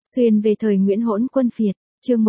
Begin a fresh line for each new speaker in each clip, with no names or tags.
Xuyên về thời Nguyễn Hỗn Quân Phiệt, chương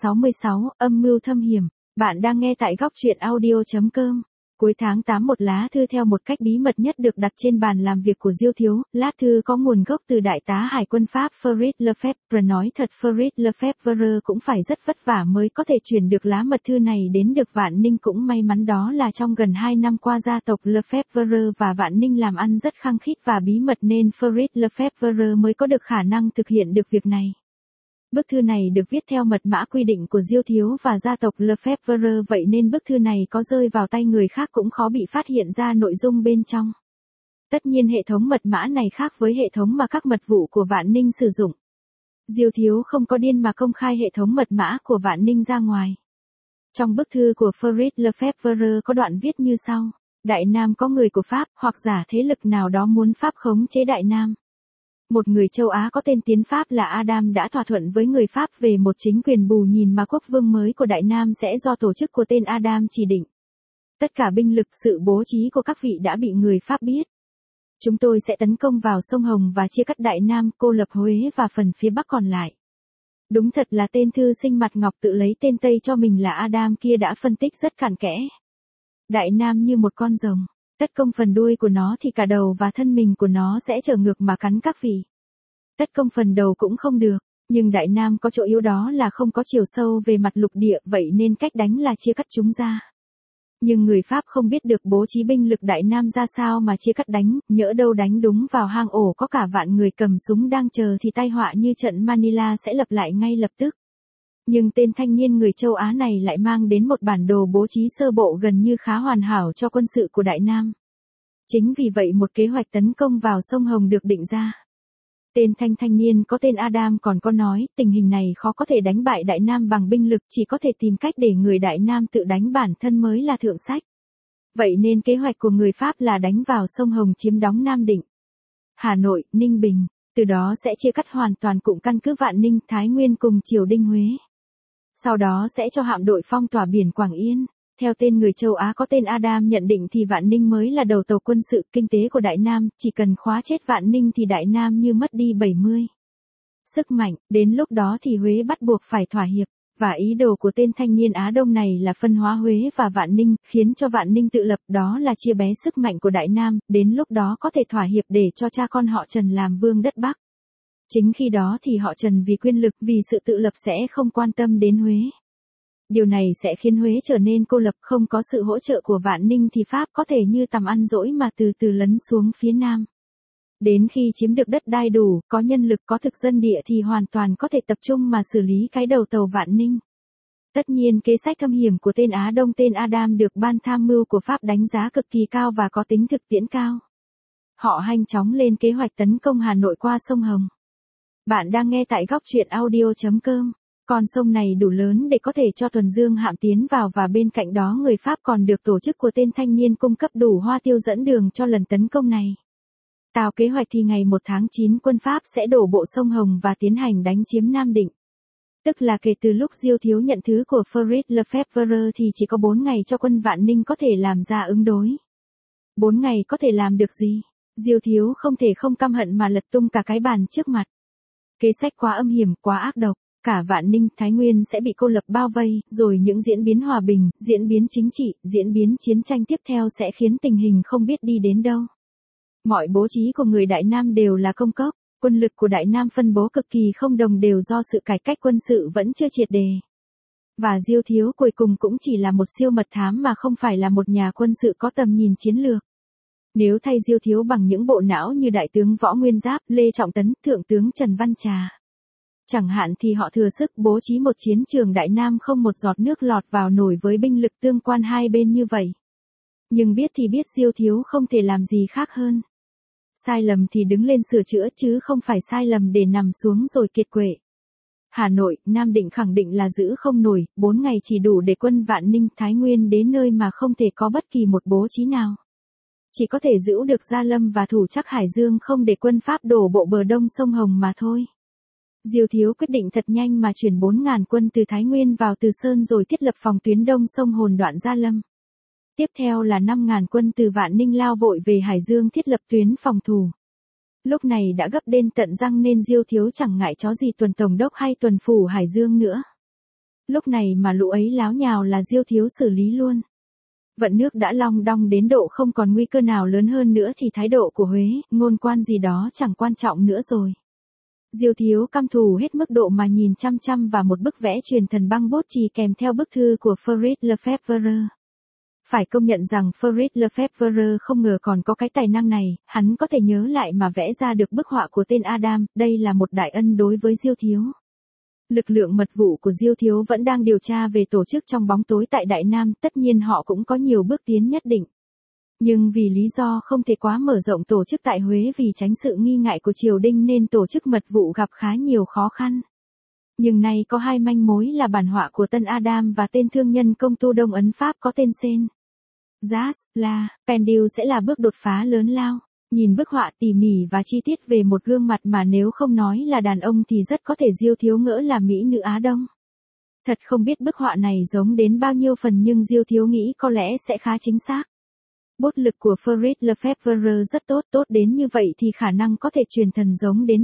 166, âm mưu thâm hiểm. Bạn đang nghe tại góc truyện audio.com. Cuối tháng 8 một lá thư theo một cách bí mật nhất được đặt trên bàn làm việc của Diêu Thiếu. Lá thư có nguồn gốc từ đại tá hải quân Pháp Fritz Lefebvre. Nói thật, Fritz Lefebvre cũng phải rất vất vả mới có thể chuyển được lá mật thư này đến được Vạn Ninh. Cũng may mắn đó là trong gần 2 năm qua gia tộc Lefebvre và Vạn Ninh làm ăn rất khăng khít và bí mật nên Fritz Lefebvre mới có được khả năng thực hiện được việc này. Bức thư này được viết theo mật mã quy định của Diêu Thiếu và gia tộc Lefebvre, vậy nên bức thư này có rơi vào tay người khác cũng khó bị phát hiện ra nội dung bên trong. Tất nhiên hệ thống mật mã này khác với hệ thống mà các mật vụ của Vạn Ninh sử dụng. Diêu Thiếu không có điên mà công khai hệ thống mật mã của Vạn Ninh ra ngoài. Trong bức thư của Fritz Lefebvre có đoạn viết như sau: Đại Nam có người của Pháp hoặc giả thế lực nào đó muốn Pháp khống chế Đại Nam. Một người châu Á có tên tiếng Pháp là Adam đã thỏa thuận với người Pháp về một chính quyền bù nhìn mà quốc vương mới của Đại Nam sẽ do tổ chức của tên Adam chỉ định. Tất cả binh lực sự bố trí của các vị đã bị người Pháp biết. Chúng tôi sẽ tấn công vào sông Hồng và chia cắt Đại Nam, cô lập Huế và phần phía Bắc còn lại. Đúng thật là tên thư sinh mặt ngọc tự lấy tên Tây cho mình là Adam kia đã phân tích rất cặn kẽ. Đại Nam như một con rồng. Tất công phần đuôi của nó thì cả đầu và thân mình của nó sẽ trở ngược mà cắn các vị. Tất công phần đầu cũng không được, nhưng Đại Nam có chỗ yếu đó là không có chiều sâu về mặt lục địa, vậy nên cách đánh là chia cắt chúng ra. Nhưng người Pháp không biết được bố trí binh lực Đại Nam ra sao mà chia cắt đánh, nhỡ đâu đánh đúng vào hang ổ có cả vạn người cầm súng đang chờ thì tai họa như trận Manila sẽ lập lại ngay lập tức. Nhưng tên thanh niên người châu Á này lại mang đến một bản đồ bố trí sơ bộ gần như khá hoàn hảo cho quân sự của Đại Nam. Chính vì vậy một kế hoạch tấn công vào sông Hồng được định ra. Tên thanh niên có tên Adam còn có nói, tình hình này khó có thể đánh bại Đại Nam bằng binh lực, chỉ có thể tìm cách để người Đại Nam tự đánh bản thân mới là thượng sách. Vậy nên kế hoạch của người Pháp là đánh vào sông Hồng chiếm đóng Nam Định, Hà Nội, Ninh Bình, từ đó sẽ chia cắt hoàn toàn cụm căn cứ Vạn Ninh, Thái Nguyên cùng triều đình Huế. Sau đó sẽ cho hạm đội phong tỏa biển Quảng Yên. Theo tên người châu Á có tên Adam nhận định thì Vạn Ninh mới là đầu tàu quân sự kinh tế của Đại Nam, chỉ cần khóa chết Vạn Ninh thì Đại Nam như mất đi 70 sức mạnh, đến lúc đó thì Huế bắt buộc phải thỏa hiệp, và ý đồ của tên thanh niên Á Đông này là phân hóa Huế và Vạn Ninh, khiến cho Vạn Ninh tự lập, đó là chia bé sức mạnh của Đại Nam, đến lúc đó có thể thỏa hiệp để cho cha con họ Trần làm vương đất Bắc. Chính khi đó thì họ Trần vì quyền lực, vì sự tự lập sẽ không quan tâm đến Huế. Điều này sẽ khiến Huế trở nên cô lập, không có sự hỗ trợ của Vạn Ninh thì Pháp có thể như tầm ăn dỗi mà từ từ lấn xuống phía Nam. Đến khi chiếm được đất đai đủ, có nhân lực có thực dân địa thì hoàn toàn có thể tập trung mà xử lý cái đầu tàu Vạn Ninh. Tất nhiên kế sách thâm hiểm của tên Á Đông tên Adam được ban tham mưu của Pháp đánh giá cực kỳ cao và có tính thực tiễn cao. Họ nhanh chóng lên kế hoạch tấn công Hà Nội qua sông Hồng. Bạn đang nghe tại góc truyện audio.com. Con sông này đủ lớn để có thể cho tuần dương hạm tiến vào và bên cạnh đó người Pháp còn được tổ chức của tên thanh niên cung cấp đủ hoa tiêu dẫn đường cho lần tấn công này. Tào kế hoạch thì ngày 1 tháng 9 quân Pháp sẽ đổ bộ sông Hồng và tiến hành đánh chiếm Nam Định. Tức là kể từ lúc Diêu Thiếu nhận thứ của Fritz Lefebvre thì chỉ có 4 ngày cho quân Vạn Ninh có thể làm ra ứng đối. 4 ngày có thể làm được gì? Diêu Thiếu không thể không căm hận mà lật tung cả cái bàn trước mặt. Kế sách quá âm hiểm, quá ác độc. Cả Vạn Ninh, Thái Nguyên sẽ bị cô lập bao vây, rồi những diễn biến hòa bình, diễn biến chính trị, diễn biến chiến tranh tiếp theo sẽ khiến tình hình không biết đi đến đâu. Mọi bố trí của người Đại Nam đều là công cốc, quân lực của Đại Nam phân bố cực kỳ không đồng đều do sự cải cách quân sự vẫn chưa triệt đề. Và Diêu Thiếu cuối cùng cũng chỉ là một siêu mật thám mà không phải là một nhà quân sự có tầm nhìn chiến lược. Nếu thay Diêu Thiếu bằng những bộ não như Đại tướng Võ Nguyên Giáp, Lê Trọng Tấn, Thượng tướng Trần Văn Trà chẳng hạn thì họ thừa sức bố trí một chiến trường Đại Nam không một giọt nước lọt vào nổi với binh lực tương quan hai bên như vậy. Nhưng biết thì biết Diêu Thiếu không thể làm gì khác hơn. Sai lầm thì đứng lên sửa chữa chứ không phải sai lầm để nằm xuống rồi kiệt quệ. Hà Nội, Nam Định khẳng định là giữ không nổi, 4 ngày chỉ đủ để quân Vạn Ninh, Thái Nguyên đến nơi mà không thể có bất kỳ một bố trí nào. Chỉ có thể giữ được Gia Lâm và thủ chắc Hải Dương không để quân Pháp đổ bộ bờ đông sông Hồng mà thôi. Diêu Thiếu quyết định thật nhanh mà chuyển 4.000 quân từ Thái Nguyên vào Từ Sơn rồi thiết lập phòng tuyến đông sông Hồn đoạn Gia Lâm. Tiếp theo là 5.000 quân từ Vạn Ninh lao vội về Hải Dương thiết lập tuyến phòng thủ. Lúc này đã gấp đến tận răng nên Diêu Thiếu chẳng ngại chó gì tuần tổng đốc hay tuần phủ Hải Dương nữa. Lúc này mà lũ ấy láo nhào là Diêu Thiếu xử lý luôn. Vận nước đã long đong đến độ không còn nguy cơ nào lớn hơn nữa thì thái độ của Huế, ngôn quan gì đó chẳng quan trọng nữa rồi. Diêu Thiếu căm thù hết mức độ mà nhìn chăm chăm vào một bức vẽ truyền thần băng bút chì kèm theo bức thư của Frédéric Lefebvre. Phải công nhận rằng Frédéric Lefebvre không ngờ còn có cái tài năng này, hắn có thể nhớ lại mà vẽ ra được bức họa của tên Adam, đây là một đại ân đối với Diêu Thiếu. Lực lượng mật vụ của Diêu Thiếu vẫn đang điều tra về tổ chức trong bóng tối tại Đại Nam, tất nhiên họ cũng có nhiều bước tiến nhất định. Nhưng vì lý do không thể quá mở rộng tổ chức tại Huế vì tránh sự nghi ngại của triều đình nên tổ chức mật vụ gặp khá nhiều khó khăn. Nhưng nay có hai manh mối là bản họa của Tân Adam và tên thương nhân công tu Đông Ấn Pháp có tên Sen. Jas, La, Pendil sẽ là bước đột phá lớn lao. Nhìn bức họa tỉ mỉ và chi tiết về một gương mặt mà nếu không nói là đàn ông thì rất có thể Diêu Thiếu ngỡ là mỹ nữ Á Đông. Thật không biết bức họa này giống đến bao nhiêu phần nhưng Diêu Thiếu nghĩ có lẽ sẽ khá chính xác. Bút lực của Frédéric Lefebvre rất tốt đến như vậy thì khả năng có thể truyền thần giống đến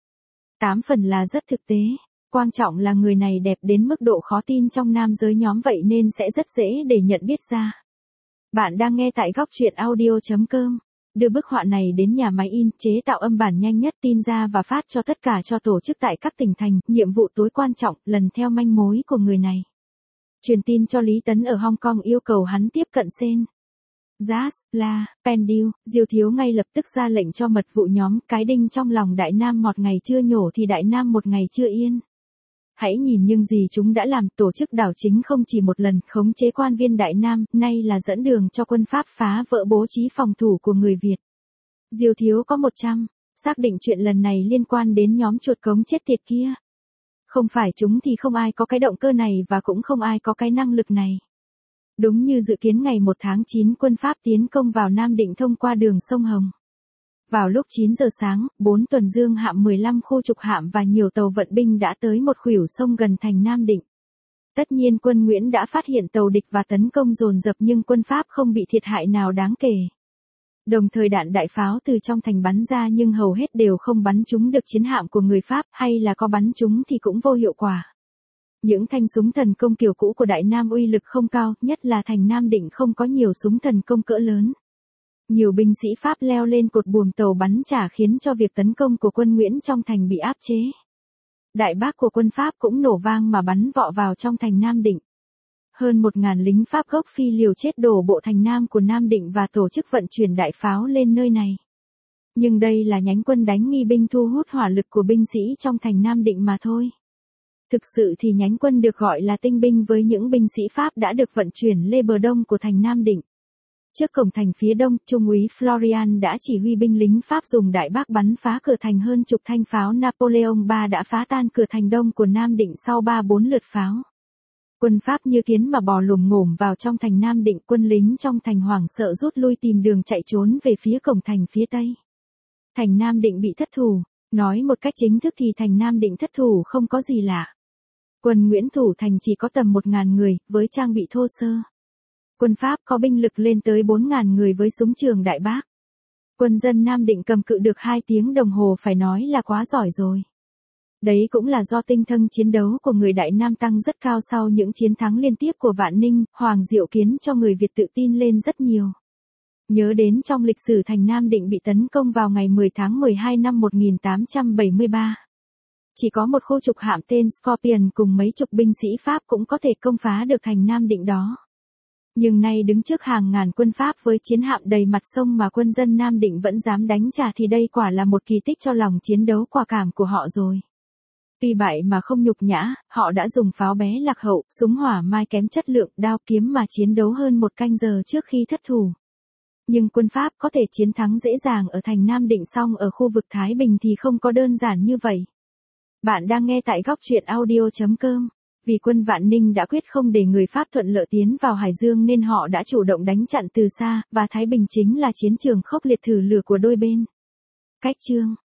7-8 phần là rất thực tế. Quan trọng là người này đẹp đến mức độ khó tin trong nam giới nhóm vậy nên sẽ rất dễ để nhận biết ra. Bạn đang nghe tại góc truyện audio.com. Đưa bức họa này đến nhà máy in, chế tạo âm bản nhanh nhất tin ra và phát cho tất cả cho tổ chức tại các tỉnh thành, nhiệm vụ tối quan trọng, lần theo manh mối của người này. Truyền tin cho Lý Tấn ở Hong Kong yêu cầu hắn tiếp cận Sen. Jas, La, Pendil, Diêu Thiếu ngay lập tức ra lệnh cho mật vụ nhóm, cái đinh trong lòng Đại Nam một ngày chưa nhổ thì Đại Nam một ngày chưa yên. Hãy nhìn những gì chúng đã làm, tổ chức đảo chính không chỉ một lần khống chế quan viên Đại Nam, nay là dẫn đường cho quân Pháp phá vỡ bố trí phòng thủ của người Việt. Diêu Thiếu có 100, xác định chuyện lần này liên quan đến nhóm chuột cống chết tiệt kia. Không phải chúng thì không ai có cái động cơ này và cũng không ai có cái năng lực này. Đúng như dự kiến ngày 1 tháng 9 quân Pháp tiến công vào Nam Định thông qua đường sông Hồng. Vào lúc 9 giờ sáng, 4 tuần dương hạm 15 khu trục hạm và nhiều tàu vận binh đã tới một khuỷu sông gần thành Nam Định. Tất nhiên quân Nguyễn đã phát hiện tàu địch và tấn công dồn dập nhưng quân Pháp không bị thiệt hại nào đáng kể. Đồng thời đạn đại pháo từ trong thành bắn ra nhưng hầu hết đều không bắn trúng được chiến hạm của người Pháp hay là có bắn trúng thì cũng vô hiệu quả. Những thanh súng thần công kiểu cũ của Đại Nam uy lực không cao, nhất là thành Nam Định không có nhiều súng thần công cỡ lớn. Nhiều binh sĩ Pháp leo lên cột buồm tàu bắn trả khiến cho việc tấn công của quân Nguyễn trong thành bị áp chế. Đại bác của quân Pháp cũng nổ vang mà bắn vọ vào trong thành Nam Định. Hơn 1.000 lính Pháp gốc Phi liều chết đổ bộ thành Nam của Nam Định và tổ chức vận chuyển đại pháo lên nơi này. Nhưng đây là nhánh quân đánh nghi binh thu hút hỏa lực của binh sĩ trong thành Nam Định mà thôi. Thực sự thì nhánh quân được gọi là tinh binh với những binh sĩ Pháp đã được vận chuyển lên bờ đông của thành Nam Định. Trước cổng thành phía đông, Trung úy Florian đã chỉ huy binh lính Pháp dùng đại bác bắn phá cửa thành hơn chục thanh pháo Napoleon III đã phá tan cửa thành đông của Nam Định sau 3-4 lượt pháo. Quân Pháp như kiến mà bò lồm ngổm vào trong thành Nam Định, quân lính trong thành hoảng sợ rút lui tìm đường chạy trốn về phía cổng thành phía tây. Thành Nam Định bị thất thủ, nói một cách chính thức thì thành Nam Định thất thủ không có gì lạ. Quân Nguyễn thủ thành chỉ có tầm 1.000 người, với trang bị thô sơ. Quân Pháp có binh lực lên tới 4.000 người với súng trường đại bác. Quân dân Nam Định cầm cự được 2 tiếng đồng hồ phải nói là quá giỏi rồi. Đấy cũng là do tinh thần chiến đấu của người Đại Nam tăng rất cao sau những chiến thắng liên tiếp của Vạn Ninh, Hoàng Diệu khiến cho người Việt tự tin lên rất nhiều. Nhớ đến trong lịch sử thành Nam Định bị tấn công vào ngày 10 tháng 12 năm 1873. Chỉ có một khu trục hạm tên Scorpion cùng mấy chục binh sĩ Pháp cũng có thể công phá được thành Nam Định đó. Nhưng nay đứng trước hàng ngàn quân Pháp với chiến hạm đầy mặt sông mà quân dân Nam Định vẫn dám đánh trả thì đây quả là một kỳ tích cho lòng chiến đấu quả cảm của họ rồi. Tuy bại mà không nhục nhã, họ đã dùng pháo bé lạc hậu, súng hỏa mai kém chất lượng, đao kiếm mà chiến đấu hơn 1 canh giờ trước khi thất thủ. Nhưng quân Pháp có thể chiến thắng dễ dàng ở thành Nam Định song ở khu vực Thái Bình thì không có đơn giản như vậy. Bạn đang nghe tại góc truyện audio.com. Vì quân Vạn Ninh đã quyết không để người Pháp thuận lợi tiến vào Hải Dương nên họ đã chủ động đánh chặn từ xa, và Thái Bình chính là chiến trường khốc liệt thử lửa của đôi bên. Cách chương